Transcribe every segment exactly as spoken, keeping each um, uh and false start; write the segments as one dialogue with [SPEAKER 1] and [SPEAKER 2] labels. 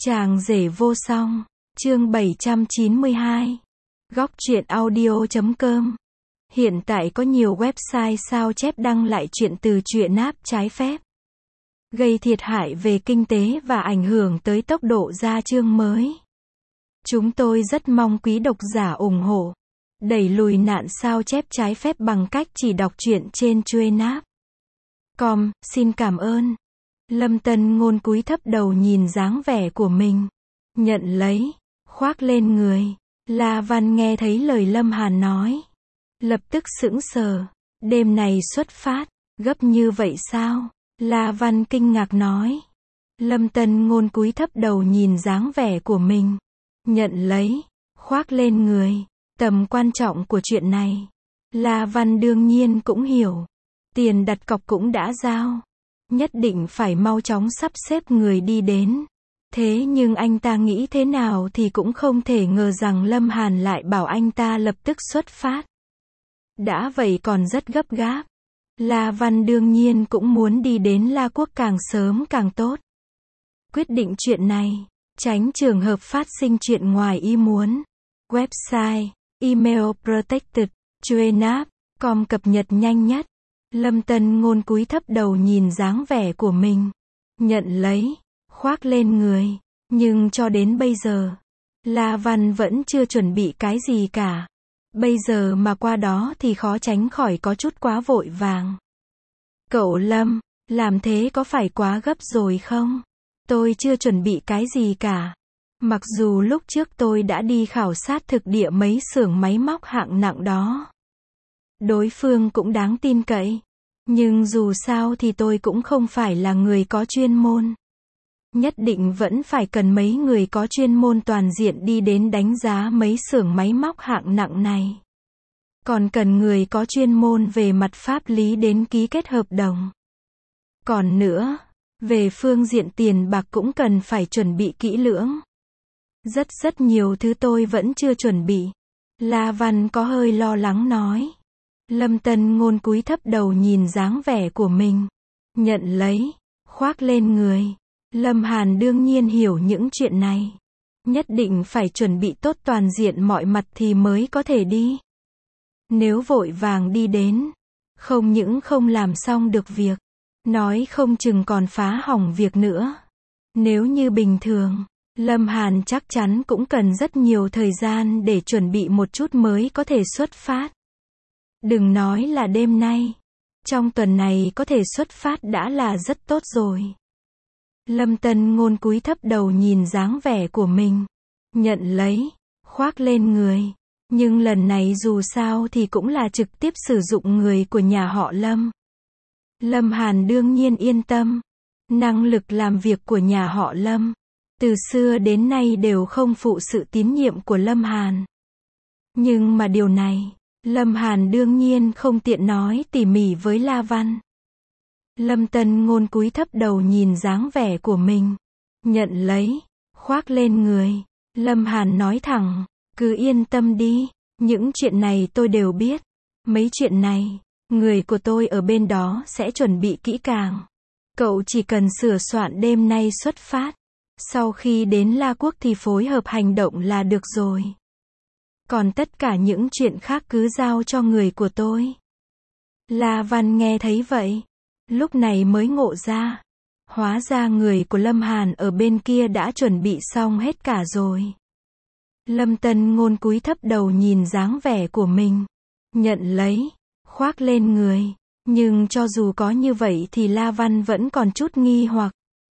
[SPEAKER 1] Chàng rể vô song, chương bảy trăm chín mươi hai. Góc truyện audio chấm com. Hiện tại có nhiều website sao chép đăng lại chuyện từ truyện app trái phép, gây thiệt hại về kinh tế và ảnh hưởng tới tốc độ ra chương mới. Chúng tôi rất mong quý độc giả ủng hộ, đẩy lùi nạn sao chép trái phép bằng cách chỉ đọc truyện trên truyện app. Com, xin cảm ơn. Lâm Tân Ngôn cúi thấp đầu nhìn dáng vẻ của mình, nhận lấy, khoác lên người. La Văn nghe thấy lời Lâm Hàn nói, lập tức sững sờ. Đêm này xuất phát, gấp như vậy sao? La Văn kinh ngạc nói. Lâm Tân Ngôn cúi thấp đầu nhìn dáng vẻ của mình, nhận lấy, khoác lên người. Tầm quan trọng của chuyện này, La Văn đương nhiên cũng hiểu. Tiền đặt cọc cũng đã giao, nhất định phải mau chóng sắp xếp người đi đến. Thế nhưng anh ta nghĩ thế nào thì cũng không thể ngờ rằng Lâm Hàn lại bảo anh ta lập tức xuất phát. Đã vậy còn rất gấp gáp. La Văn đương nhiên cũng muốn đi đến La Quốc càng sớm càng tốt. Quyết định chuyện này, tránh trường hợp phát sinh chuyện ngoài ý muốn. Website, email protected, truyện app, com cập nhật nhanh nhất. Lâm Tân Ngôn cúi thấp đầu nhìn dáng vẻ của mình, nhận lấy, khoác lên người. Nhưng cho đến bây giờ, La Văn vẫn chưa chuẩn bị cái gì cả. Bây giờ mà qua đó thì khó tránh khỏi có chút quá vội vàng. Cậu Lâm, làm thế có phải quá gấp rồi không? Tôi chưa chuẩn bị cái gì cả. Mặc dù lúc trước tôi đã đi khảo sát thực địa mấy xưởng máy móc hạng nặng đó. Đối phương cũng đáng tin cậy. Nhưng dù sao thì tôi cũng không phải là người có chuyên môn. Nhất định vẫn phải cần mấy người có chuyên môn toàn diện đi đến đánh giá mấy xưởng máy móc hạng nặng này. Còn cần người có chuyên môn về mặt pháp lý đến ký kết hợp đồng. Còn nữa, về phương diện tiền bạc cũng cần phải chuẩn bị kỹ lưỡng. Rất rất nhiều thứ tôi vẫn chưa chuẩn bị. La Văn có hơi lo lắng nói. Lâm Tân Ngôn cúi thấp đầu nhìn dáng vẻ của mình, nhận lấy, khoác lên người. Lâm Hàn đương nhiên hiểu những chuyện này. Nhất định phải chuẩn bị tốt toàn diện mọi mặt thì mới có thể đi. Nếu vội vàng đi đến, không những không làm xong được việc, nói không chừng còn phá hỏng việc nữa. Nếu như bình thường, Lâm Hàn chắc chắn cũng cần rất nhiều thời gian để chuẩn bị một chút mới có thể xuất phát. Đừng nói là đêm nay, trong tuần này có thể xuất phát đã là rất tốt rồi. Lâm Tân Ngôn cúi thấp đầu nhìn dáng vẻ của mình, nhận lấy, khoác lên người. Nhưng lần này dù sao thì cũng là trực tiếp sử dụng người của nhà họ Lâm. Lâm Hàn đương nhiên yên tâm. Năng lực làm việc của nhà họ Lâm, từ xưa đến nay đều không phụ sự tín nhiệm của Lâm Hàn. Nhưng mà điều này, Lâm Hàn đương nhiên không tiện nói tỉ mỉ với La Văn. Lâm Tân Ngôn cúi thấp đầu nhìn dáng vẻ của mình, nhận lấy, khoác lên người. Lâm Hàn nói thẳng, cứ yên tâm đi, những chuyện này tôi đều biết. Mấy chuyện này, người của tôi ở bên đó sẽ chuẩn bị kỹ càng. Cậu chỉ cần sửa soạn đêm nay xuất phát. Sau khi đến La Quốc thì phối hợp hành động là được rồi. Còn tất cả những chuyện khác cứ giao cho người của tôi. La Văn nghe thấy vậy, lúc này mới ngộ ra. Hóa ra người của Lâm Hàn ở bên kia đã chuẩn bị xong hết cả rồi. Lâm Tân Ngôn cúi thấp đầu nhìn dáng vẻ của mình, nhận lấy, khoác lên người. Nhưng cho dù có như vậy thì La Văn vẫn còn chút nghi hoặc.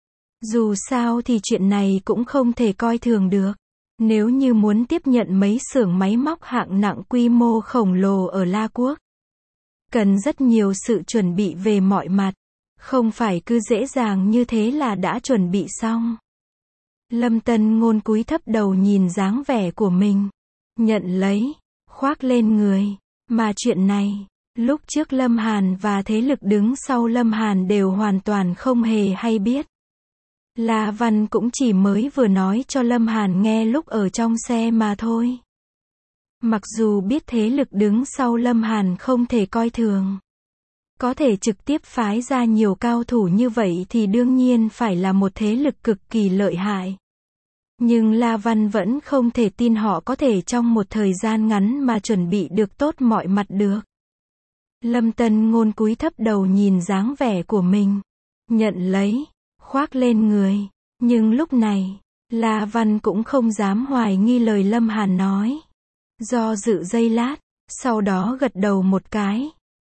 [SPEAKER 1] Dù sao thì chuyện này cũng không thể coi thường được. Nếu như muốn tiếp nhận mấy xưởng máy móc hạng nặng quy mô khổng lồ ở La Quốc, cần rất nhiều sự chuẩn bị về mọi mặt. Không phải cứ dễ dàng như thế là đã chuẩn bị xong. Lâm Tân Ngôn cúi thấp đầu nhìn dáng vẻ của mình, nhận lấy, khoác lên người. Mà chuyện này, lúc trước Lâm Hàn và thế lực đứng sau Lâm Hàn đều hoàn toàn không hề hay biết. La Văn cũng chỉ mới vừa nói cho Lâm Hàn nghe lúc ở trong xe mà thôi. Mặc dù biết thế lực đứng sau Lâm Hàn không thể coi thường, có thể trực tiếp phái ra nhiều cao thủ như vậy thì đương nhiên phải là một thế lực cực kỳ lợi hại. Nhưng La Văn vẫn không thể tin họ có thể trong một thời gian ngắn mà chuẩn bị được tốt mọi mặt được. Lâm Tân Ngôn cúi thấp đầu nhìn dáng vẻ của mình, nhận lấy, khoác lên người. Nhưng lúc này, La Văn cũng không dám hoài nghi lời Lâm Hàn nói. Do dự giây lát, sau đó gật đầu một cái.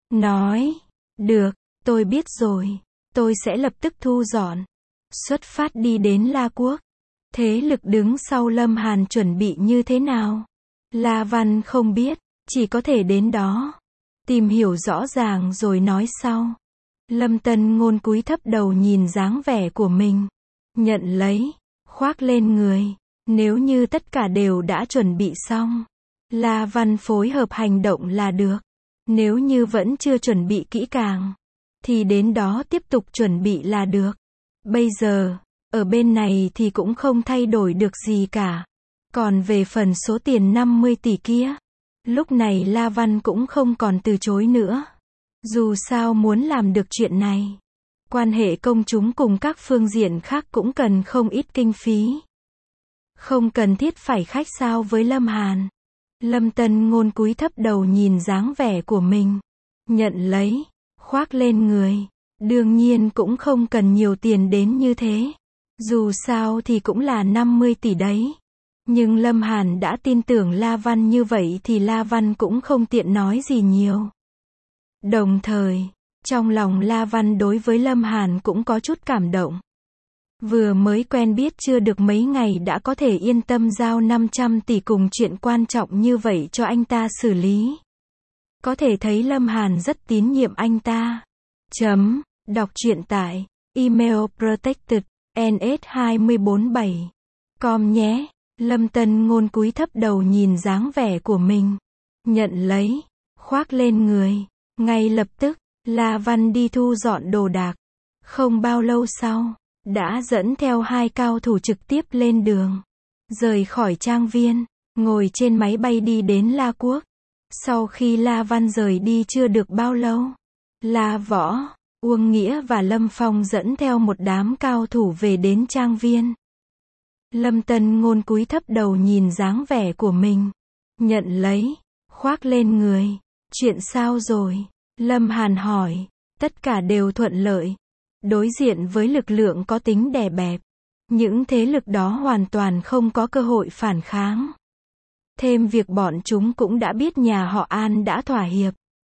[SPEAKER 1] Nói, được, tôi biết rồi, tôi sẽ lập tức thu dọn. Xuất phát đi đến La Quốc. Thế lực đứng sau Lâm Hàn chuẩn bị như thế nào? La Văn không biết, chỉ có thể đến đó. Tìm hiểu rõ ràng rồi nói sau. Lâm Tân Ngôn cúi thấp đầu nhìn dáng vẻ của mình. Nhận lấy, khoác lên người. Nếu như tất cả đều đã chuẩn bị xong, La Văn phối hợp hành động là được. Nếu như vẫn chưa chuẩn bị kỹ càng, thì đến đó tiếp tục chuẩn bị là được. Bây giờ, ở bên này thì cũng không thay đổi được gì cả. Còn về phần số tiền năm mươi tỷ kia, lúc này La Văn cũng không còn từ chối nữa. Dù sao muốn làm được chuyện này, quan hệ công chúng cùng các phương diện khác cũng cần không ít kinh phí. Không cần thiết phải khách sáo với Lâm Hàn. Lâm Tân Ngôn cúi thấp đầu nhìn dáng vẻ của mình. Nhận lấy, khoác lên người. Đương nhiên cũng không cần nhiều tiền đến như thế. Dù sao thì cũng là năm mươi tỷ đấy. Nhưng Lâm Hàn đã tin tưởng La Văn như vậy thì La Văn cũng không tiện nói gì nhiều. Đồng thời, trong lòng La Văn đối với Lâm Hàn cũng có chút cảm động. Vừa mới quen biết chưa được mấy ngày đã có thể yên tâm giao năm trăm tỷ cùng chuyện quan trọng như vậy cho anh ta xử lý. Có thể thấy Lâm Hàn rất tín nhiệm anh ta. Chấm, đọc truyện tại email protected n s hai bốn bảy com nhé. Lâm Tân Ngôn cúi thấp đầu nhìn dáng vẻ của mình. Nhận lấy, khoác lên người. Ngay lập tức, La Văn đi thu dọn đồ đạc. Không bao lâu sau, đã dẫn theo hai cao thủ trực tiếp lên đường. Rời khỏi trang viên, ngồi trên máy bay đi đến La Quốc. Sau khi La Văn rời đi chưa được bao lâu, La Võ, Uông Nghĩa và Lâm Phong dẫn theo một đám cao thủ về đến trang viên. Lâm Tân Ngôn cúi thấp đầu nhìn dáng vẻ của mình. Nhận lấy, khoác lên người. Chuyện sao rồi? Lâm Hàn hỏi. Tất cả đều thuận lợi. Đối diện với lực lượng có tính đè bẹp, những thế lực đó hoàn toàn không có cơ hội phản kháng. Thêm việc bọn chúng cũng đã biết nhà họ An đã thỏa hiệp.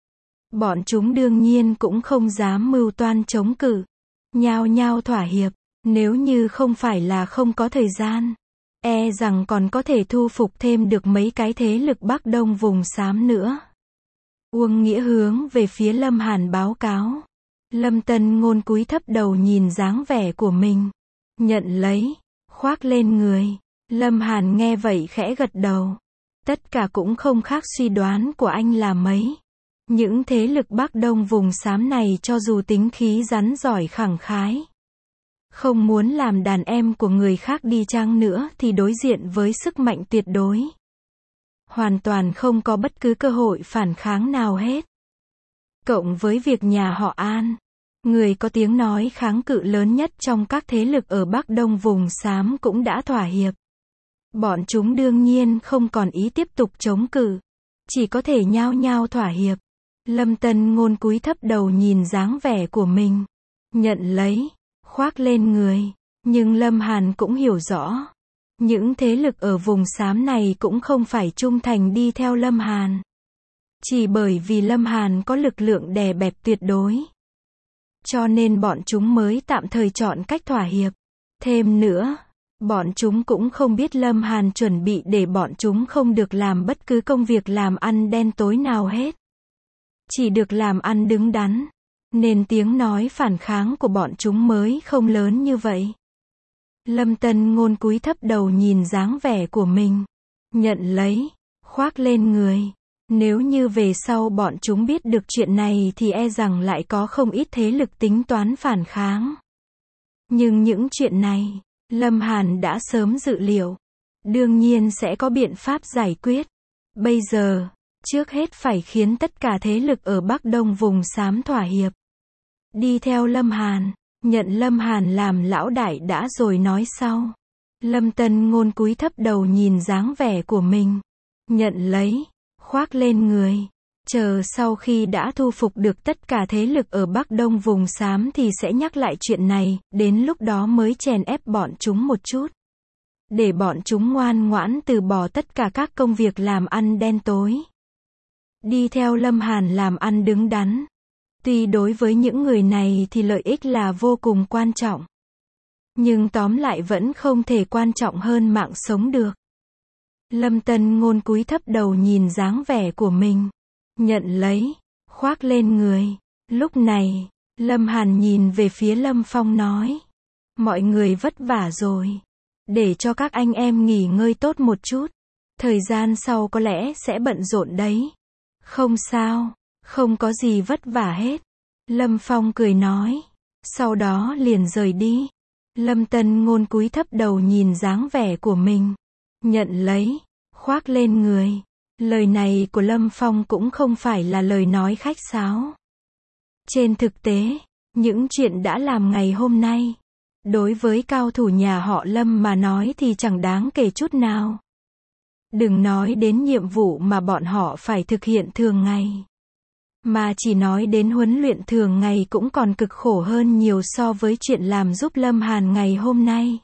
[SPEAKER 1] Bọn chúng đương nhiên cũng không dám mưu toan chống cự. Nhao nhao thỏa hiệp. Nếu như không phải là không có thời gian, e rằng còn có thể thu phục thêm được mấy cái thế lực Bắc Đông vùng xám nữa. Uông Nghĩa hướng về phía Lâm Hàn báo cáo. Lâm Tân Ngôn cúi thấp đầu nhìn dáng vẻ của mình. Nhận lấy, khoác lên người. Lâm Hàn nghe vậy khẽ gật đầu. Tất cả cũng không khác suy đoán của anh là mấy. Những thế lực Bắc Đông vùng xám này cho dù tính khí rắn giỏi khẳng khái, không muốn làm đàn em của người khác đi chăng nữa thì đối diện với sức mạnh tuyệt đối. Hoàn toàn không có bất cứ cơ hội phản kháng nào hết. Cộng với việc nhà họ An, người có tiếng nói kháng cự lớn nhất trong các thế lực ở Bắc Đông vùng xám cũng đã thỏa hiệp. Bọn chúng đương nhiên không còn ý tiếp tục chống cự, chỉ có thể nhao nhao thỏa hiệp. Lâm Tân Ngôn cúi thấp đầu nhìn dáng vẻ của mình. Nhận lấy, khoác lên người. Nhưng Lâm Hàn cũng hiểu rõ. Những thế lực ở vùng xám này cũng không phải trung thành đi theo Lâm Hàn. Chỉ bởi vì Lâm Hàn có lực lượng đè bẹp tuyệt đối. Cho nên bọn chúng mới tạm thời chọn cách thỏa hiệp. Thêm nữa, bọn chúng cũng không biết Lâm Hàn chuẩn bị để bọn chúng không được làm bất cứ công việc làm ăn đen tối nào hết. Chỉ được làm ăn đứng đắn. Nên tiếng nói phản kháng của bọn chúng mới không lớn như vậy. Lâm Tân Ngôn cúi thấp đầu nhìn dáng vẻ của mình. Nhận lấy, khoác lên người. Nếu như về sau bọn chúng biết được chuyện này thì e rằng lại có không ít thế lực tính toán phản kháng. Nhưng những chuyện này, Lâm Hàn đã sớm dự liệu. Đương nhiên sẽ có biện pháp giải quyết. Bây giờ, trước hết phải khiến tất cả thế lực ở Bắc Đông vùng xám thỏa hiệp. Đi theo Lâm Hàn, nhận Lâm Hàn làm lão đại đã rồi nói sau. Lâm Tân Ngôn cúi thấp đầu nhìn dáng vẻ của mình. Nhận lấy. Khoác lên người. Chờ sau khi đã thu phục được tất cả thế lực ở Bắc Đông vùng xám thì sẽ nhắc lại chuyện này, đến lúc đó mới chèn ép bọn chúng một chút. Để bọn chúng ngoan ngoãn từ bỏ tất cả các công việc làm ăn đen tối. Đi theo Lâm Hàn làm ăn đứng đắn. Tuy đối với những người này thì lợi ích là vô cùng quan trọng. Nhưng tóm lại vẫn không thể quan trọng hơn mạng sống được. Lâm Tân Ngôn cúi thấp đầu nhìn dáng vẻ của mình. Nhận lấy. Khoác lên người. Lúc này, Lâm Hàn nhìn về phía Lâm Phong nói. Mọi người vất vả rồi. Để cho các anh em nghỉ ngơi tốt một chút. Thời gian sau có lẽ sẽ bận rộn đấy. Không sao, không có gì vất vả hết. Lâm Phong cười nói. Sau đó liền rời đi. Lâm Tân Ngôn cúi thấp đầu nhìn dáng vẻ của mình. Nhận lấy. Khoác lên người. Lời này của Lâm Phong cũng không phải là lời nói khách sáo. Trên thực tế, những chuyện đã làm ngày hôm nay, đối với cao thủ nhà họ Lâm mà nói thì chẳng đáng kể chút nào. Đừng nói đến nhiệm vụ mà bọn họ phải thực hiện thường ngày. Mà chỉ nói đến huấn luyện thường ngày cũng còn cực khổ hơn nhiều so với chuyện làm giúp Lâm Hàn ngày hôm nay.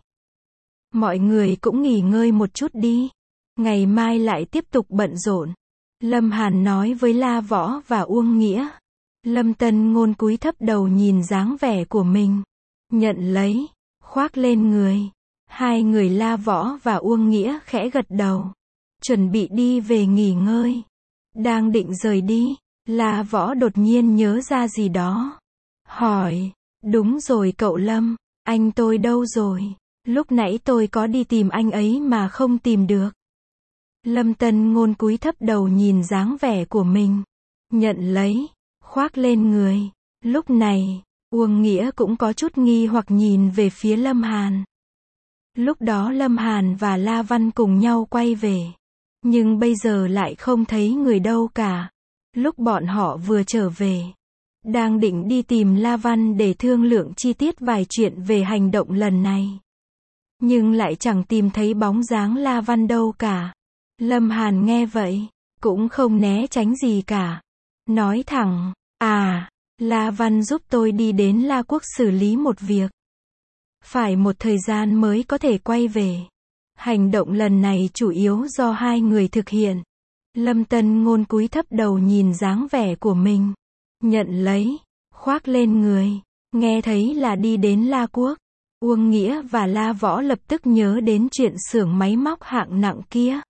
[SPEAKER 1] Mọi người cũng nghỉ ngơi một chút đi. Ngày mai lại tiếp tục bận rộn. Lâm Hàn nói với La Võ và Uông Nghĩa. Lâm Tân Ngôn cúi thấp đầu nhìn dáng vẻ của mình. Nhận lấy. Khoác lên người. Hai người La Võ và Uông Nghĩa khẽ gật đầu. Chuẩn bị đi về nghỉ ngơi. Đang định rời đi. La Võ đột nhiên nhớ ra gì đó. Hỏi. Đúng rồi cậu Lâm. Anh tôi đâu rồi? Lúc nãy tôi có đi tìm anh ấy mà không tìm được. Lâm Tân Ngôn cúi thấp đầu nhìn dáng vẻ của mình. Nhận lấy. Khoác lên người. Lúc này, Uông Nghĩa cũng có chút nghi hoặc nhìn về phía Lâm Hàn. Lúc đó Lâm Hàn và La Văn cùng nhau quay về. Nhưng bây giờ lại không thấy người đâu cả. Lúc bọn họ vừa trở về, đang định đi tìm La Văn để thương lượng chi tiết vài chuyện về hành động lần này. Nhưng lại chẳng tìm thấy bóng dáng La Văn đâu cả. Lâm Hàn nghe vậy, cũng không né tránh gì cả. Nói thẳng, à, La Văn giúp tôi đi đến La Quốc xử lý một việc. Phải một thời gian mới có thể quay về. Hành động lần này chủ yếu do hai người thực hiện. Lâm Tân Ngôn cúi thấp đầu nhìn dáng vẻ của mình. Nhận lấy. Khoác lên người. Nghe thấy là đi đến La Quốc. Uông Nghĩa và La Võ lập tức nhớ đến chuyện xưởng máy móc hạng nặng kia.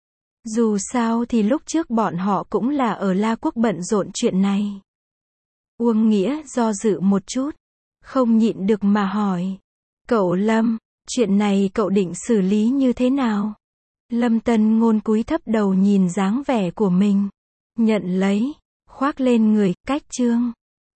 [SPEAKER 1] Dù sao thì lúc trước bọn họ cũng là ở La Quốc bận rộn chuyện này. Uông Nghĩa do dự một chút. Không nhịn được mà hỏi. Cậu Lâm, chuyện này cậu định xử lý như thế nào? Lâm Tân Ngôn cúi thấp đầu nhìn dáng vẻ của mình. Nhận lấy. Khoác lên người. Cách chương